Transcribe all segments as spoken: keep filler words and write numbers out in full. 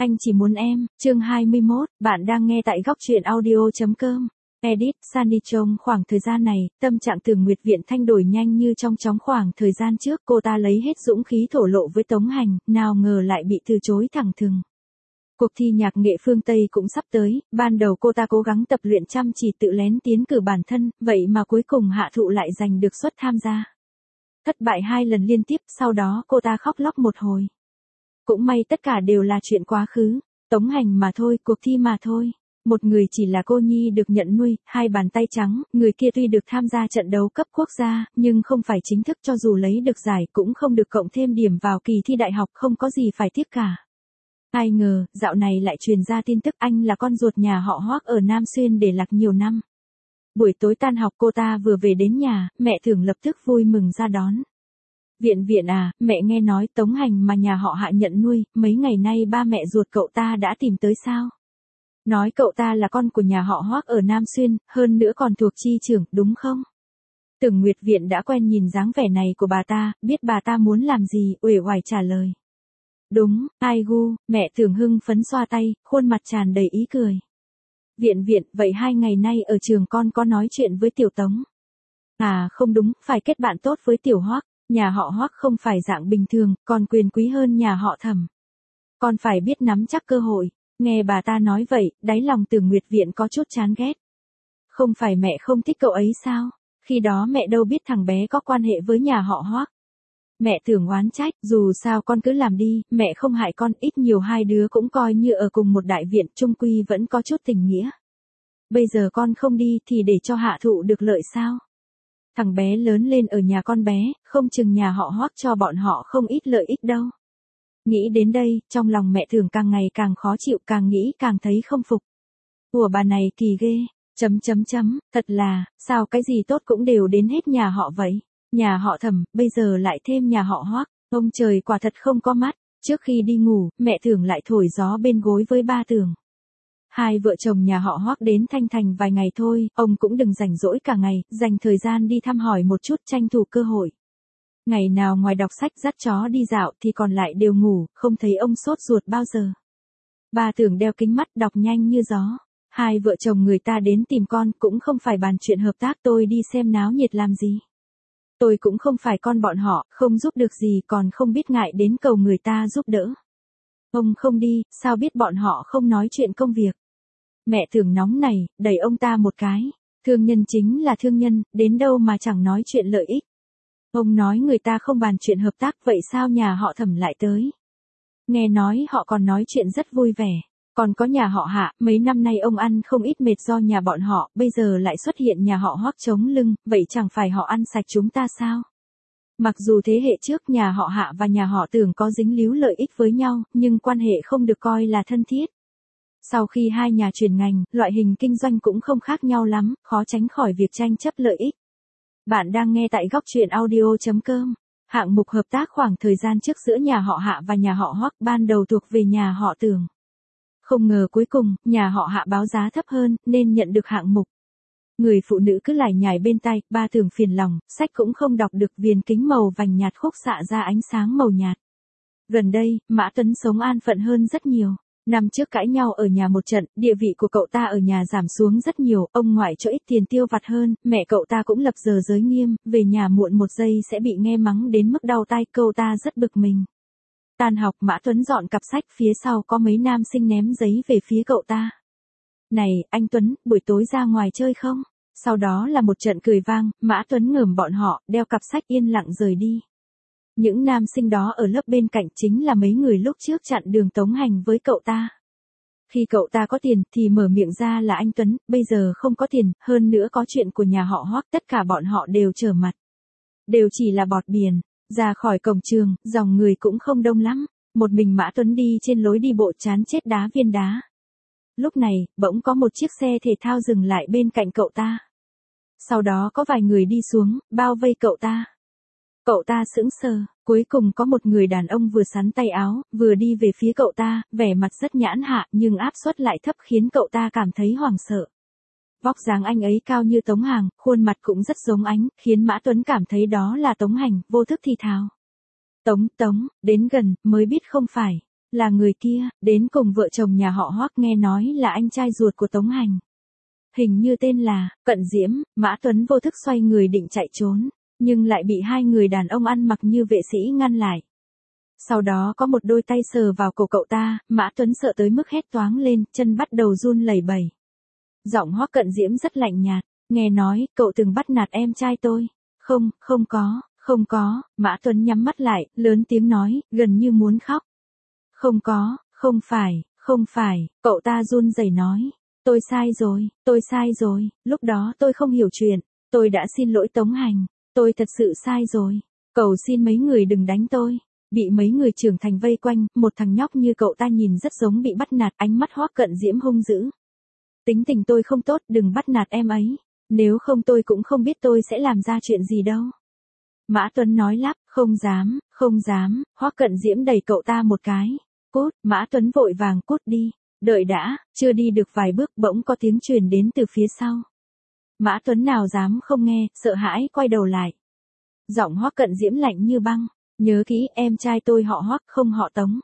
Anh chỉ muốn em, chương hai mươi mốt, bạn đang nghe tại góc truyện audio.com. Edit, Sunny trong khoảng thời gian này, tâm trạng Tưởng Nguyệt Viện thay đổi nhanh như trong chóng khoảng thời gian trước, cô ta lấy hết dũng khí thổ lộ với Tống Hành, nào ngờ lại bị từ chối thẳng thừng. Cuộc thi nhạc nghệ phương Tây cũng sắp tới, ban đầu cô ta cố gắng tập luyện chăm chỉ tự lén tiến cử bản thân, vậy mà cuối cùng Hạ Thụ lại giành được suất tham gia. Thất bại hai lần liên tiếp, sau đó cô ta khóc lóc một hồi. Cũng may tất cả đều là chuyện quá khứ, Tống Hành mà thôi, cuộc thi mà thôi. Một người chỉ là cô nhi được nhận nuôi, hai bàn tay trắng, người kia tuy được tham gia trận đấu cấp quốc gia, nhưng không phải chính thức, cho dù lấy được giải cũng không được cộng thêm điểm vào kỳ thi đại học, không có gì phải tiếc cả. Ai ngờ, dạo này lại truyền ra tin tức anh là con ruột nhà họ Hoắc ở Nam Xuyên để lạc nhiều năm. Buổi tối tan học cô ta vừa về đến nhà, mẹ Tưởng lập tức vui mừng ra đón. Viện Viện à, mẹ nghe nói Tống Hành mà nhà họ Hạ nhận nuôi, mấy ngày nay ba mẹ ruột cậu ta đã tìm tới sao? Nói cậu ta là con của nhà họ Hoắc ở Nam Xuyên, hơn nữa còn thuộc chi trưởng, đúng không? Tưởng Nguyệt Viện đã quen nhìn dáng vẻ này của bà ta, biết bà ta muốn làm gì, uể oải trả lời. Đúng, ai gu, mẹ Tưởng hưng phấn xoa tay, khuôn mặt tràn đầy ý cười. Viện Viện, vậy hai ngày nay ở trường con có nói chuyện với Tiểu Tống? À không đúng, phải kết bạn tốt với Tiểu Hoắc. Nhà họ Hoắc không phải dạng bình thường, còn quyền quý hơn nhà họ Thẩm. Con phải biết nắm chắc cơ hội. Nghe bà ta nói vậy, đáy lòng Tưởng Nguyệt Viện có chút chán ghét. Không phải mẹ không thích cậu ấy sao? Khi đó mẹ đâu biết thằng bé có quan hệ với nhà họ Hoắc. Mẹ Tưởng oán trách, dù sao con cứ làm đi, mẹ không hại con, ít nhiều hai đứa cũng coi như ở cùng một đại viện, chung quy vẫn có chút tình nghĩa. Bây giờ con không đi thì để cho Hạ Thụ được lợi sao? Thằng bé lớn lên ở nhà con bé, không chừng nhà họ Hoắc cho bọn họ không ít lợi ích đâu. Nghĩ đến đây, trong lòng mẹ Tưởng càng ngày càng khó chịu, càng nghĩ càng thấy không phục. Ủa bà này kỳ ghê, chấm chấm chấm, thật là, sao cái gì tốt cũng đều đến hết nhà họ vậy. Nhà họ Thẩm, bây giờ lại thêm nhà họ Hoắc, ông trời quả thật không có mắt. Trước khi đi ngủ, mẹ Tưởng lại thổi gió bên gối với ba Tưởng. Hai vợ chồng nhà họ Hoắc đến Thanh Thành vài ngày thôi, ông cũng đừng rảnh rỗi cả ngày, dành thời gian đi thăm hỏi một chút, tranh thủ cơ hội. Ngày nào ngoài đọc sách dắt chó đi dạo thì còn lại đều ngủ, không thấy ông sốt ruột bao giờ. Ba Tưởng đeo kính mắt đọc nhanh như gió. Hai vợ chồng người ta đến tìm con cũng không phải bàn chuyện hợp tác, tôi đi xem náo nhiệt làm gì. Tôi cũng không phải con bọn họ, không giúp được gì còn không biết ngại đến cầu người ta giúp đỡ. Ông không đi, sao biết bọn họ không nói chuyện công việc. Mẹ Tưởng nóng này, đẩy ông ta một cái. Thương nhân chính là thương nhân, đến đâu mà chẳng nói chuyện lợi ích. Ông nói người ta không bàn chuyện hợp tác, vậy sao nhà họ Thẩm lại tới? Nghe nói họ còn nói chuyện rất vui vẻ. Còn có nhà họ Hạ, mấy năm nay ông ăn không ít mệt do nhà bọn họ, bây giờ lại xuất hiện nhà họ Hoắc chống lưng, vậy chẳng phải họ ăn sạch chúng ta sao? Mặc dù thế hệ trước nhà họ Hạ và nhà họ Tưởng có dính líu lợi ích với nhau, nhưng quan hệ không được coi là thân thiết. Sau khi hai nhà chuyển ngành, loại hình kinh doanh cũng không khác nhau lắm, khó tránh khỏi việc tranh chấp lợi ích. Bạn đang nghe tại góc truyện audio.com. Hạng mục hợp tác khoảng thời gian trước giữa nhà họ Hạ và nhà họ Hoắc ban đầu thuộc về nhà họ Tưởng. Không ngờ cuối cùng, nhà họ Hạ báo giá thấp hơn, nên nhận được hạng mục. Người phụ nữ cứ lải nhải bên tay, ba Tưởng phiền lòng, sách cũng không đọc được, viền kính màu vành nhạt khúc xạ ra ánh sáng màu nhạt. Gần đây, Mã Tuấn sống an phận hơn rất nhiều. Năm trước cãi nhau ở nhà một trận, địa vị của cậu ta ở nhà giảm xuống rất nhiều, ông ngoại cho ít tiền tiêu vặt hơn, mẹ cậu ta cũng lập giờ giới nghiêm, về nhà muộn một giây sẽ bị nghe mắng đến mức đau tai, cậu ta rất bực mình. Tan học Mã Tuấn dọn cặp sách, phía sau có mấy nam sinh ném giấy về phía cậu ta. Này, anh Tuấn, buổi tối ra ngoài chơi không? Sau đó là một trận cười vang, Mã Tuấn ngườm bọn họ, đeo cặp sách yên lặng rời đi. Những nam sinh đó ở lớp bên cạnh chính là mấy người lúc trước chặn đường Tống Hành với cậu ta. Khi cậu ta có tiền thì mở miệng ra là anh Tuấn, bây giờ không có tiền, hơn nữa có chuyện của nhà họ Hoắc, tất cả bọn họ đều trở mặt. Đều chỉ là bọt biển. Ra khỏi cổng trường, dòng người cũng không đông lắm, một mình Mã Tuấn đi trên lối đi bộ chán chết đá viên đá. Lúc này, bỗng có một chiếc xe thể thao dừng lại bên cạnh cậu ta. Sau đó có vài người đi xuống, bao vây cậu ta. Cậu ta sững sờ, cuối cùng có một người đàn ông vừa xắn tay áo, vừa đi về phía cậu ta, vẻ mặt rất nhãn hạ nhưng áp suất lại thấp khiến cậu ta cảm thấy hoảng sợ. Vóc dáng anh ấy cao như Tống Hàng, khuôn mặt cũng rất giống ánh, khiến Mã Tuấn cảm thấy đó là Tống Hành, vô thức thì thào. Tống, Tống, đến gần, mới biết không phải. Là người kia, đến cùng vợ chồng nhà họ Hoắc, nghe nói là anh trai ruột của Tống Hành. Hình như tên là Cận Diễm. Mã Tuấn vô thức xoay người định chạy trốn, nhưng lại bị hai người đàn ông ăn mặc như vệ sĩ ngăn lại. Sau đó có một đôi tay sờ vào cổ cậu ta, Mã Tuấn sợ tới mức hét toáng lên, chân bắt đầu run lẩy bẩy. Giọng Hoắc Cận Diễm rất lạnh nhạt, nghe nói, cậu từng bắt nạt em trai tôi. Không, không có, không có. Mã Tuấn nhắm mắt lại, lớn tiếng nói, gần như muốn khóc. Không có, không phải, không phải, cậu ta run rẩy nói. Tôi sai rồi, tôi sai rồi, lúc đó tôi không hiểu chuyện, tôi đã xin lỗi Tống Hành, tôi thật sự sai rồi. Cầu xin mấy người đừng đánh tôi. Bị mấy người trưởng thành vây quanh, một thằng nhóc như cậu ta nhìn rất giống bị bắt nạt, ánh mắt Hoắc Cận Diễm hung dữ. Tính tình tôi không tốt, đừng bắt nạt em ấy, nếu không tôi cũng không biết tôi sẽ làm ra chuyện gì đâu. Mã Tuấn nói lắp, không dám, không dám. Hoắc Cận Diễm đẩy cậu ta một cái. Cút. Mã Tuấn vội vàng cút đi. Đợi đã, chưa đi được vài bước bỗng có tiếng truyền đến từ phía sau. Mã Tuấn nào dám không nghe, sợ hãi quay đầu lại. Giọng Hoắc Cận Diễm lạnh như băng. Nhớ kỹ, em trai tôi họ Hoắc, không họ Tống.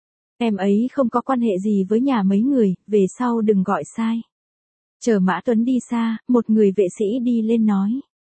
Em ấy không có quan hệ gì với nhà mấy người, về sau đừng gọi sai. Chờ Mã Tuấn đi xa, một người vệ sĩ đi lên nói.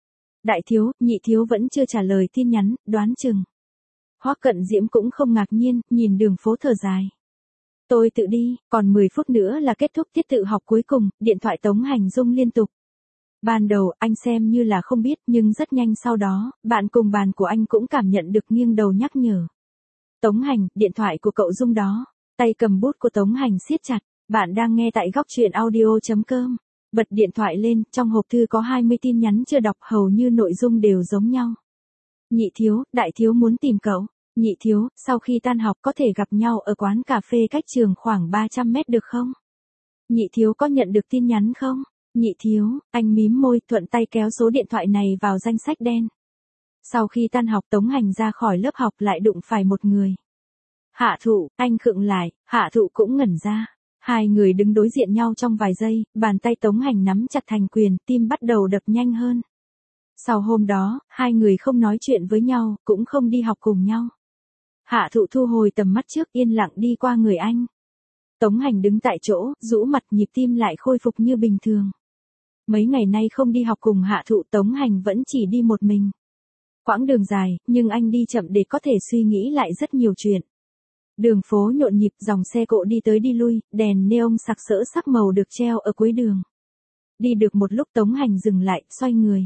Đại thiếu, nhị thiếu vẫn chưa trả lời tin nhắn, đoán chừng. Hoắc Cận Diễm cũng không ngạc nhiên, nhìn đường phố thở dài. Tôi tự đi, còn mười phút nữa là kết thúc tiết tự học cuối cùng, điện thoại Tống Hành rung liên tục. Ban đầu, anh xem như là không biết, nhưng rất nhanh sau đó, bạn cùng bàn của anh cũng cảm nhận được nghiêng đầu nhắc nhở. Tống Hành, điện thoại của cậu rung đó. Tay cầm bút của Tống Hành siết chặt. Bạn đang nghe tại góc truyện audio chấm com. Bật điện thoại lên, trong hộp thư có hai mươi tin nhắn chưa đọc, hầu như nội dung đều giống nhau. Nhị thiếu, đại thiếu muốn tìm cậu. Nhị thiếu, sau khi tan học có thể gặp nhau ở quán cà phê cách trường khoảng ba trăm mét được không? Nhị thiếu có nhận được tin nhắn không? Nhị thiếu, anh mím môi, thuận tay kéo số điện thoại này vào danh sách đen. Sau khi tan học Tống Hành ra khỏi lớp học lại đụng phải một người. Hạ Thụ, anh khựng lại, Hạ Thụ cũng ngẩn ra. Hai người đứng đối diện nhau trong vài giây, bàn tay Tống Hành nắm chặt thành quyền, tim bắt đầu đập nhanh hơn. Sau hôm đó, hai người không nói chuyện với nhau, cũng không đi học cùng nhau. Hạ Thụ thu hồi tầm mắt trước, yên lặng đi qua người anh. Tống Hành đứng tại chỗ, rũ mặt, nhịp tim lại khôi phục như bình thường. Mấy ngày nay không đi học cùng Hạ Thụ, Tống Hành vẫn chỉ đi một mình. Quãng đường dài, nhưng anh đi chậm để có thể suy nghĩ lại rất nhiều chuyện. Đường phố nhộn nhịp, dòng xe cộ đi tới đi lui, đèn neon sặc sỡ sắc màu được treo ở cuối đường. Đi được một lúc Tống Hành dừng lại, xoay người.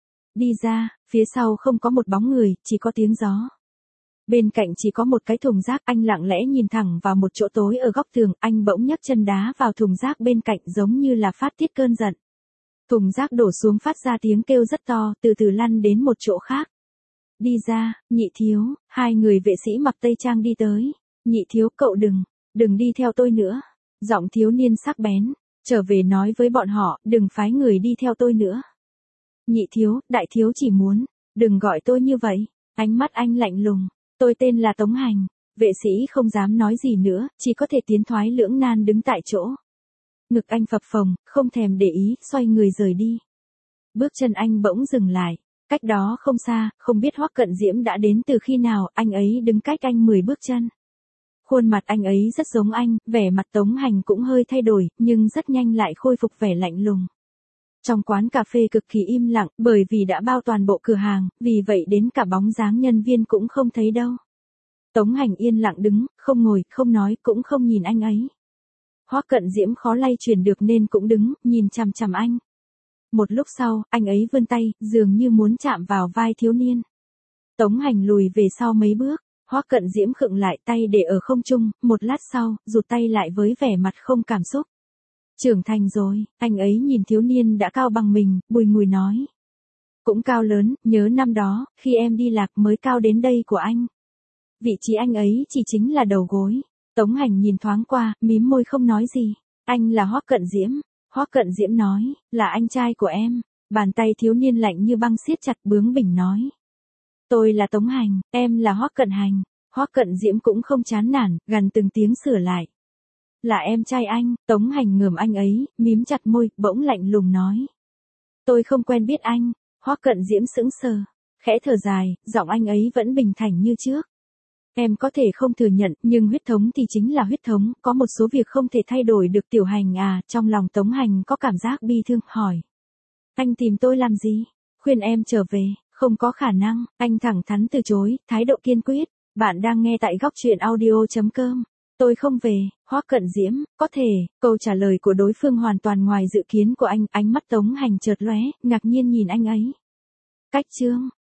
Đi ra, phía sau không có một bóng người, chỉ có tiếng gió. Bên cạnh chỉ có một cái thùng rác, anh lặng lẽ nhìn thẳng vào một chỗ tối ở góc tường, anh bỗng nhấc chân đá vào thùng rác bên cạnh giống như là phát tiết cơn giận. Thùng rác đổ xuống phát ra tiếng kêu rất to, từ từ lăn đến một chỗ khác. Đi ra, nhị thiếu, hai người vệ sĩ mặc tây trang đi tới. Nhị thiếu, cậu đừng, đừng đi theo tôi nữa. Giọng thiếu niên sắc bén, trở về nói với bọn họ, đừng phái người đi theo tôi nữa. Nhị thiếu, đại thiếu chỉ muốn, đừng gọi tôi như vậy. Ánh mắt anh lạnh lùng, tôi tên là Tống Hành. Vệ sĩ không dám nói gì nữa, chỉ có thể tiến thoái lưỡng nan đứng tại chỗ. Ngực anh phập phồng, không thèm để ý, xoay người rời đi. Bước chân anh bỗng dừng lại. Cách đó không xa, không biết Hoắc Cận Diễm đã đến từ khi nào, anh ấy đứng cách anh mười bước chân. Khuôn mặt anh ấy rất giống anh, vẻ mặt Tống Hành cũng hơi thay đổi, nhưng rất nhanh lại khôi phục vẻ lạnh lùng. Trong quán cà phê cực kỳ im lặng, bởi vì đã bao toàn bộ cửa hàng, vì vậy đến cả bóng dáng nhân viên cũng không thấy đâu. Tống Hành yên lặng đứng, không ngồi, không nói, cũng không nhìn anh ấy. Hoắc Cận Diễm khó lay chuyển được nên cũng đứng, nhìn chằm chằm anh. Một lúc sau, anh ấy vươn tay, dường như muốn chạm vào vai thiếu niên. Tống Hành lùi về sau mấy bước, Hoắc Cận Diễm khựng lại, tay để ở không trung, một lát sau, rụt tay lại với vẻ mặt không cảm xúc. Trưởng thành rồi, anh ấy nhìn thiếu niên đã cao bằng mình, bùi ngùi nói. Cũng cao lớn, nhớ năm đó, khi em đi lạc mới cao đến đây của anh. Vị trí anh ấy chỉ chính là đầu gối. Tống Hành nhìn thoáng qua, mím môi không nói gì. Anh là Hoắc Cận Diễm. Hoắc Cận Diễm nói, là anh trai của em. Bàn tay thiếu niên lạnh như băng siết chặt, bướng bỉnh nói. Tôi là Tống Hành, em là Hoắc Cận Hành. Hoắc Cận Diễm cũng không chán nản, gằn từng tiếng sửa lại. Là em trai anh. Tống Hành ngườm anh ấy, mím chặt môi, bỗng lạnh lùng nói. Tôi không quen biết anh. Hoắc Cận Diễm sững sờ, khẽ thở dài, giọng anh ấy vẫn bình thản như trước. Em có thể không thừa nhận, nhưng huyết thống thì chính là huyết thống, có một số việc không thể thay đổi được. Tiểu Hành à, trong lòng Tống Hành có cảm giác bi thương, hỏi. Anh tìm tôi làm gì? Khuyên em trở về, không có khả năng, anh thẳng thắn từ chối, thái độ kiên quyết. Bạn đang nghe tại góc truyện audio.com. Tôi không về, Hoắc Cận Diễm, có thể, câu trả lời của đối phương hoàn toàn ngoài dự kiến của anh, ánh mắt Tống Hành chợt lóe, ngạc nhiên nhìn anh ấy. Cách chương,